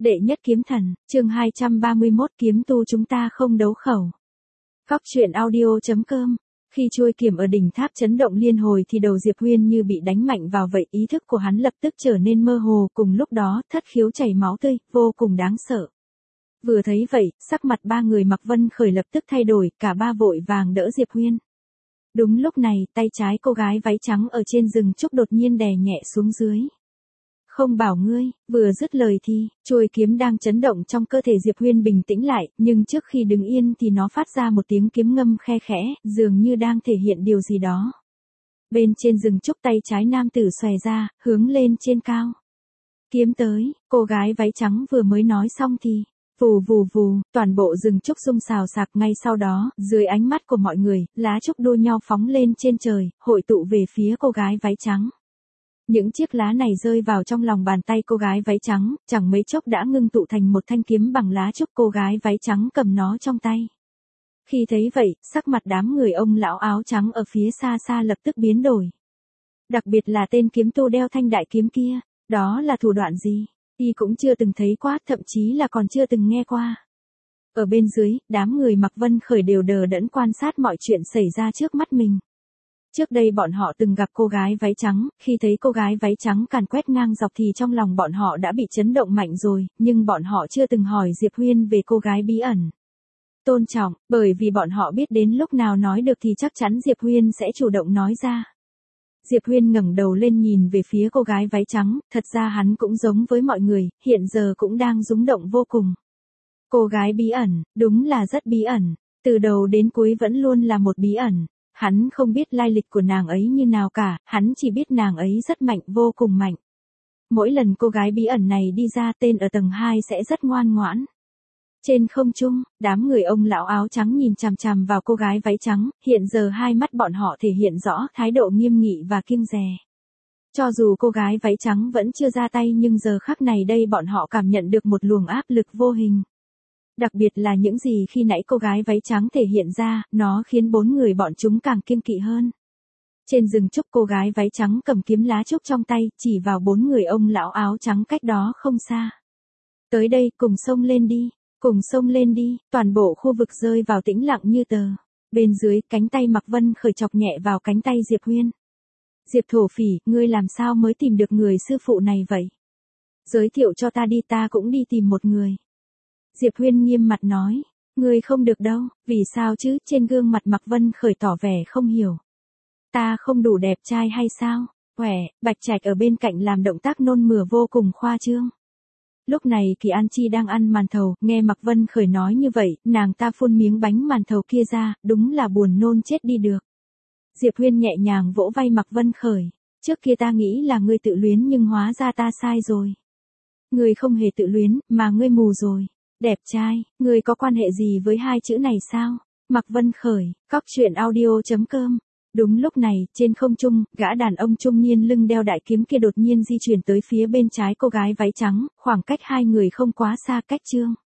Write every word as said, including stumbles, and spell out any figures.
Đệ nhất kiếm thần, chương hai trăm ba mươi mốt kiếm tu chúng ta không đấu khẩu. Góc truyện audio.com. Khi chuôi kiếm ở đỉnh tháp chấn động liên hồi thì đầu Diệp Huyên như bị đánh mạnh vào vậy, ý thức của hắn lập tức trở nên mơ hồ, cùng lúc đó thất khiếu chảy máu tươi, vô cùng đáng sợ. Vừa thấy vậy, sắc mặt ba người mặc Vân Khởi lập tức thay đổi, cả ba vội vàng đỡ Diệp Huyên. Đúng lúc này, tay trái cô gái váy trắng ở trên rừng trúc đột nhiên đè nhẹ xuống dưới. Không bảo ngươi, vừa dứt lời thì, chuôi kiếm đang chấn động trong cơ thể Diệp Huyên bình tĩnh lại, nhưng trước khi đứng yên thì nó phát ra một tiếng kiếm ngâm khe khẽ, dường như đang thể hiện điều gì đó. Bên trên rừng trúc tay trái nam tử xòe ra, hướng lên trên cao. Kiếm tới, cô gái váy trắng vừa mới nói xong thì, vù vù vù, toàn bộ rừng trúc rung xào xạc, ngay sau đó, dưới ánh mắt của mọi người, lá trúc đua nhau phóng lên trên trời, hội tụ về phía cô gái váy trắng. Những chiếc lá này rơi vào trong lòng bàn tay cô gái váy trắng, chẳng mấy chốc đã ngưng tụ thành một thanh kiếm bằng lá trúc, cô gái váy trắng cầm nó trong tay. Khi thấy vậy, sắc mặt đám người ông lão áo trắng ở phía xa xa lập tức biến đổi. Đặc biệt là tên kiếm tu đeo thanh đại kiếm kia, đó là thủ đoạn gì? Y cũng chưa từng thấy qua, thậm chí là còn chưa từng nghe qua. Ở bên dưới, đám người mặc Vân Khởi đều đờ đẫn quan sát mọi chuyện xảy ra trước mắt mình. Trước đây bọn họ từng gặp cô gái váy trắng, khi thấy cô gái váy trắng càn quét ngang dọc thì trong lòng bọn họ đã bị chấn động mạnh rồi, nhưng bọn họ chưa từng hỏi Diệp Huyên về cô gái bí ẩn. Tôn trọng, bởi vì bọn họ biết đến lúc nào nói được thì chắc chắn Diệp Huyên sẽ chủ động nói ra. Diệp Huyên ngẩng đầu lên nhìn về phía cô gái váy trắng, thật ra hắn cũng giống với mọi người, hiện giờ cũng đang rung động vô cùng. Cô gái bí ẩn, đúng là rất bí ẩn, từ đầu đến cuối vẫn luôn là một bí ẩn. Hắn không biết lai lịch của nàng ấy như nào cả, hắn chỉ biết nàng ấy rất mạnh, vô cùng mạnh. Mỗi lần cô gái bí ẩn này đi ra, tên ở tầng hai sẽ rất ngoan ngoãn. Trên không trung, đám người ông lão áo trắng nhìn chằm chằm vào cô gái váy trắng, hiện giờ hai mắt bọn họ thể hiện rõ thái độ nghiêm nghị và kiêng dè. Cho dù cô gái váy trắng vẫn chưa ra tay nhưng giờ khắc này đây bọn họ cảm nhận được một luồng áp lực vô hình. Đặc biệt là những gì khi nãy cô gái váy trắng thể hiện ra, nó khiến bốn người bọn chúng càng kiêng kỵ hơn. Trên rừng trúc cô gái váy trắng cầm kiếm lá trúc trong tay, chỉ vào bốn người ông lão áo trắng cách đó không xa. Tới đây, cùng xông lên đi, cùng xông lên đi, toàn bộ khu vực rơi vào tĩnh lặng như tờ. Bên dưới, cánh tay mặc Vân Khởi chọc nhẹ vào cánh tay Diệp Huyên. Diệp thổ phỉ, ngươi làm sao mới tìm được người sư phụ này vậy? Giới thiệu cho ta đi, ta cũng đi tìm một người. Diệp Huyên nghiêm mặt nói, ngươi không được đâu, vì sao chứ? Trên gương mặt mặc Vân Khởi tỏ vẻ không hiểu. Ta không đủ đẹp trai hay sao? Quẻ, Bạch Trạch ở bên cạnh làm động tác nôn mửa vô cùng khoa trương. Lúc này Kỳ An Chi đang ăn màn thầu, nghe mặc Vân Khởi nói như vậy, nàng ta phun miếng bánh màn thầu kia ra, đúng là buồn nôn chết đi được. Diệp Huyên nhẹ nhàng vỗ vai mặc Vân Khởi, trước kia ta nghĩ là ngươi tự luyến nhưng hóa ra ta sai rồi. Ngươi không hề tự luyến, mà ngươi mù rồi. Đẹp trai, ngươi có quan hệ gì với hai chữ này sao? Mặc Vân Khởi, góc truyện audio.com. Đúng lúc này, trên không trung, gã đàn ông trung niên lưng đeo đại kiếm kia đột nhiên di chuyển tới phía bên trái cô gái váy trắng, khoảng cách hai người không quá xa, cách chương.